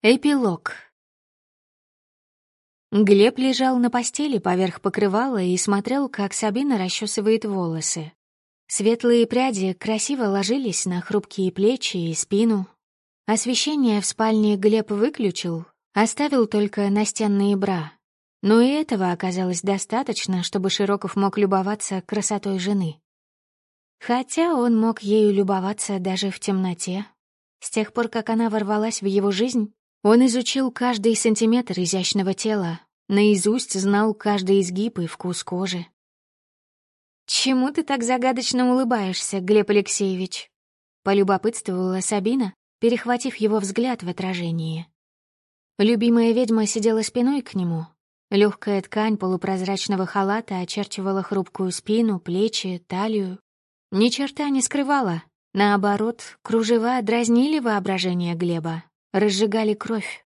Эпилог. Глеб лежал на постели поверх покрывала и смотрел, как Сабина расчесывает волосы. Светлые пряди красиво ложились на хрупкие плечи и спину. Освещение в спальне Глеб выключил, оставил только настенные бра. Но и этого оказалось достаточно, чтобы Широков мог любоваться красотой жены. Хотя он мог ею любоваться даже в темноте. С тех пор, как она ворвалась в его жизнь, он изучил каждый сантиметр изящного тела, наизусть знал каждый изгиб и вкус кожи. «Чему ты так загадочно улыбаешься, Глеб Алексеевич?» — полюбопытствовала Сабина, перехватив его взгляд в отражении. Любимая ведьма сидела спиной к нему. Легкая ткань полупрозрачного халата очерчивала хрупкую спину, плечи, талию. Ни черта не скрывала. Наоборот, кружева дразнили воображение Глеба, разжигали кровь.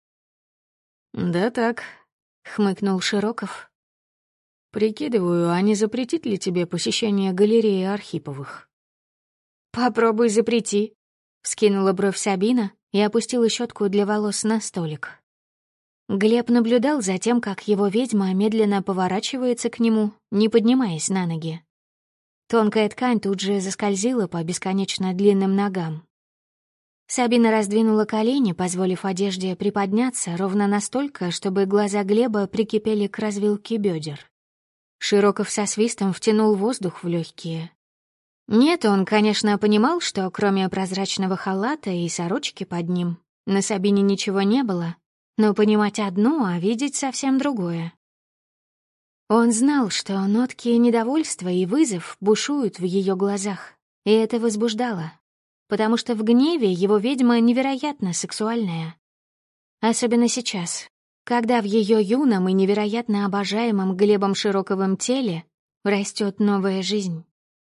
«Да так», — хмыкнул Широков. «Прикидываю, а не запретить ли тебе посещение галереи Архиповых?» «Попробуй запрети», — вскинула бровь Сабина и опустила щетку для волос на столик. Глеб наблюдал за тем, как его ведьма медленно поворачивается к нему, не поднимаясь на ноги. Тонкая ткань тут же заскользила по бесконечно длинным ногам. Сабина раздвинула колени, позволив одежде приподняться ровно настолько, чтобы глаза Глеба прикипели к развилке бедер. Широков со свистом втянул воздух в легкие. Нет, он, конечно, понимал, что кроме прозрачного халата и сорочки под ним на Сабине ничего не было, но понимать одно, а видеть совсем другое. Он знал, что нотки недовольства и вызов бушуют в ее глазах, и это возбуждало, потому что в гневе его ведьма невероятно сексуальная. Особенно сейчас, когда в ее юном и невероятно обожаемом Глебом Широковым теле растет новая жизнь.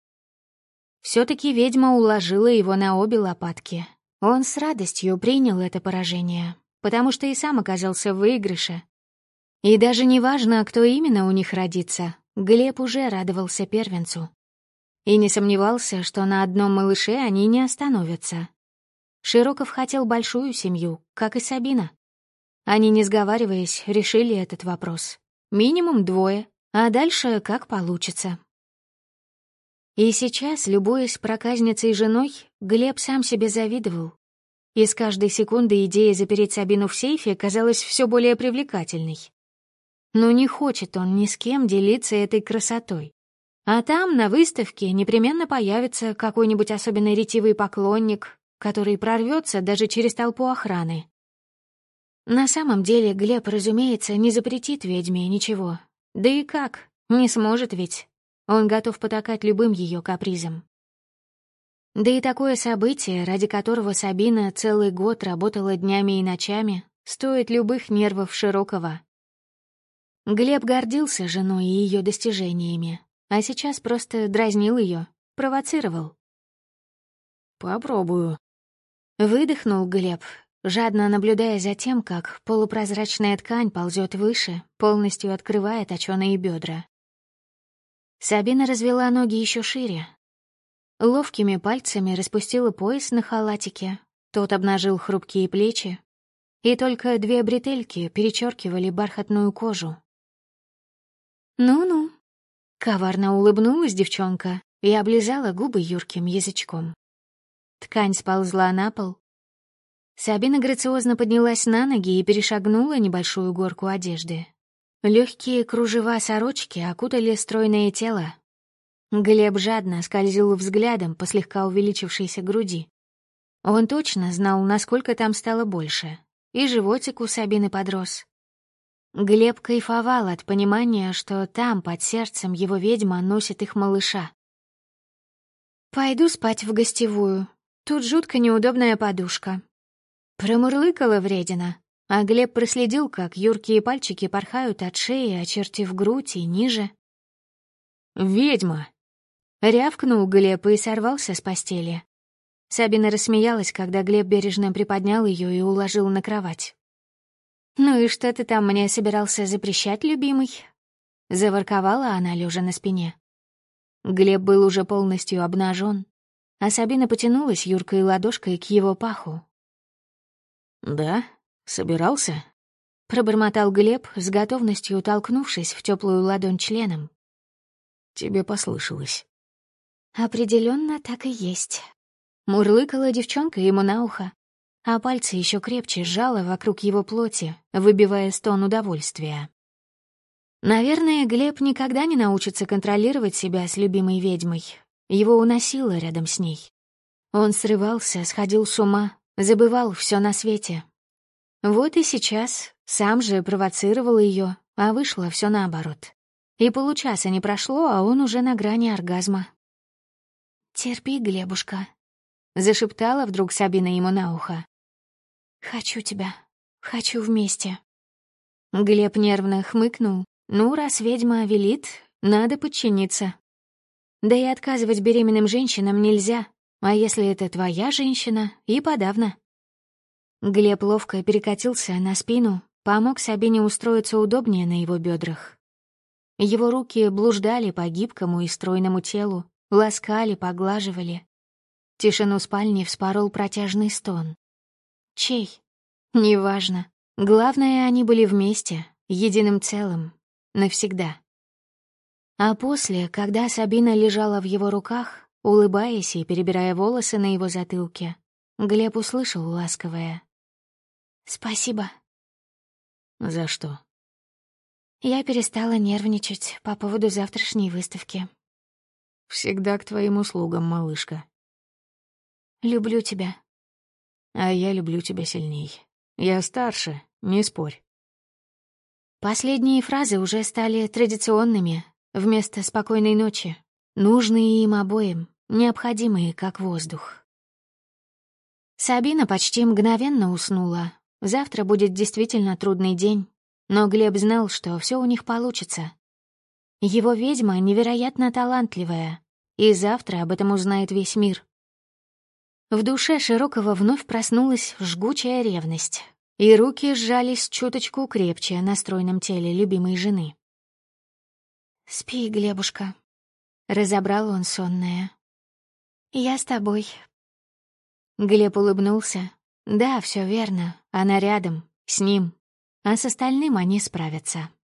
Все-таки ведьма уложила его на обе лопатки. Он с радостью принял это поражение, потому что и сам оказался в выигрыше. И даже не важно, кто именно у них родится, Глеб уже радовался первенцу. И не сомневался, что на одном малыше они не остановятся. Широков хотел большую семью, как и Сабина. Они, не сговариваясь, решили этот вопрос. Минимум 2, а дальше как получится. И сейчас, любуясь проказницей женой, Глеб сам себе завидовал. И с каждой секунды идея запереть Сабину в сейфе казалась все более привлекательной. Но не хочет он ни с кем делиться этой красотой. А там, на выставке, непременно появится какой-нибудь особенно ретивый поклонник, который прорвется даже через толпу охраны. На самом деле Глеб, разумеется, не запретит ведьме ничего. Да и как? Не сможет ведь. Он готов потакать любым ее капризам. Да и такое событие, ради которого Сабина целый год работала днями и ночами, стоит любых нервов Широкова. Глеб гордился женой и ее достижениями, а сейчас просто дразнил ее, провоцировал. «Попробую», — выдохнул Глеб, жадно наблюдая за тем, как полупрозрачная ткань ползет выше, полностью открывая точёные бедра. Сабина развела ноги еще шире. Ловкими пальцами распустила пояс на халатике, тот обнажил хрупкие плечи, и только 2 бретельки перечеркивали бархатную кожу. «Ну-ну», — коварно улыбнулась девчонка и облизала губы юрким язычком. Ткань сползла на пол. Сабина грациозно поднялась на ноги и перешагнула небольшую горку одежды. Легкие кружева сорочки окутали стройное тело. Глеб жадно скользил взглядом по слегка увеличившейся груди. Он точно знал, насколько там стало больше, и животик у Сабины подрос. Глеб кайфовал от понимания, что там, под сердцем, его ведьма носит их малыша. «Пойду спать в гостевую. Тут жутко неудобная подушка». Промурлыкала вредина, а Глеб проследил, как юркие пальчики порхают от шеи, очертив грудь и ниже. «Ведьма!» — рявкнул Глеб и сорвался с постели. Сабина рассмеялась, когда Глеб бережно приподнял ее и уложил на кровать. «Ну и что ты там мне собирался запрещать, любимый?» — заворковала она, лежа на спине. Глеб был уже полностью обнажен, а Сабина потянулась юркой ладошкой к его паху. «Да? Собирался? Пробормотал Глеб, с готовностью толкнувшись в теплую ладонь членом. Тебе послышалось. Определенно так и есть. Мурлыкала девчонка ему на ухо, а пальцы еще крепче сжала вокруг его плоти, выбивая стон удовольствия. Наверное, Глеб никогда не научится контролировать себя с любимой ведьмой. Его уносило рядом с ней. Он срывался, сходил с ума, забывал все на свете. Вот и сейчас сам же провоцировал ее, а вышло все наоборот. И получаса не прошло, а он уже на грани оргазма. «Терпи, Глебушка», — зашептала вдруг Сабина ему на ухо. «Хочу тебя. Хочу вместе». Глеб нервно хмыкнул. Ну, раз ведьма велит, надо подчиниться. Да и отказывать беременным женщинам нельзя, а если это твоя женщина, и подавно. Глеб ловко перекатился на спину, помог Сабине устроиться удобнее на его бедрах. Его руки блуждали по гибкому и стройному телу, ласкали, поглаживали. Тишину спальни вспорол протяжный стон. Чей? Неважно. Главное, они были вместе, единым целым, навсегда. А после, когда Сабина лежала в его руках, улыбаясь и перебирая волосы на его затылке, Глеб услышал ласковое: «Спасибо». За что? Я перестала нервничать по поводу завтрашней выставки. Всегда к твоим услугам, малышка. Люблю тебя. А я люблю тебя сильней. Я старше, не спорь. Последние фразы уже стали традиционными, вместо спокойной ночи, нужные им обоим, необходимые, как воздух. Сабина почти мгновенно уснула. Завтра будет действительно трудный день, но Глеб знал, что все у них получится. Его ведьма невероятно талантливая, и завтра об этом узнает весь мир. В душе Широкого вновь проснулась жгучая ревность, и руки сжались чуточку крепче на стройном теле любимой жены. «Спи, Глебушка», — разобрал он сонное. «Я с тобой». Глеб улыбнулся. Да, все верно, она рядом, с ним, а с остальным они справятся.